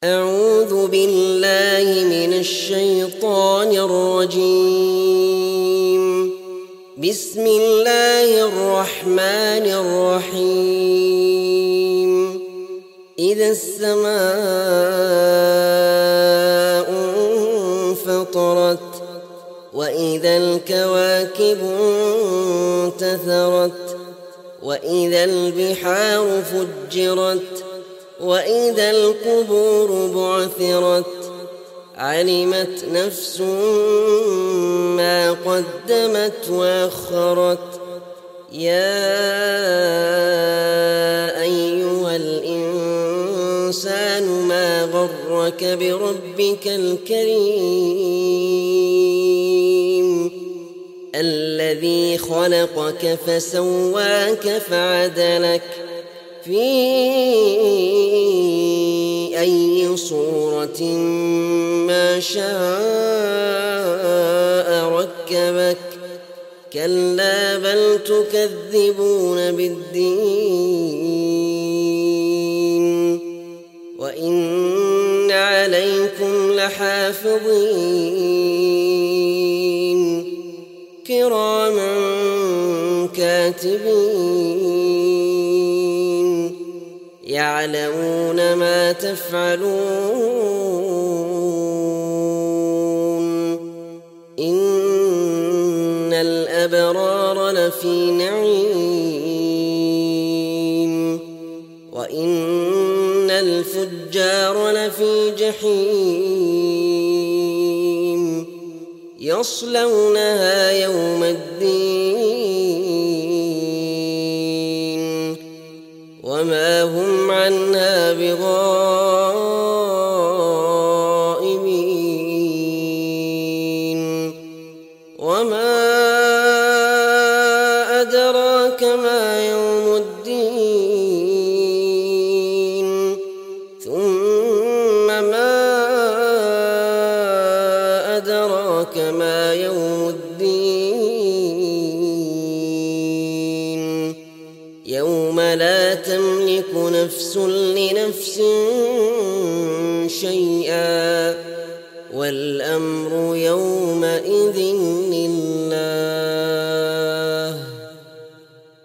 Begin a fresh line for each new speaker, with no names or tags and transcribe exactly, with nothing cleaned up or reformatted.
أعوذ بالله من الشيطان الرجيم. بسم الله الرحمن الرحيم. إذا السماء انفطرت وإذا الكواكب انتثرت وإذا البحار فجرت وإذا القبور بعثرت علمت نفس ما قدمت وأخرت. يا أيها الإنسان ما غرك بربك الكريم الذي خلقك فسواك فعدلك في أي صورة ما شاء ركبك. كلا بل تكذبون بالدين وإن عليكم لحافظين كراما كاتبين يعلمون ما تفعلون. إن الأبرار لفي نعيم وإن الفجار لفي جحيم يصلونها يوم الدين وما هم عنها بغائبين. وما أدراك ما يوم الدين ثم ما أدراك ما يوم الدين يوم لا تملك نفس لنفس شيئا والأمر يوم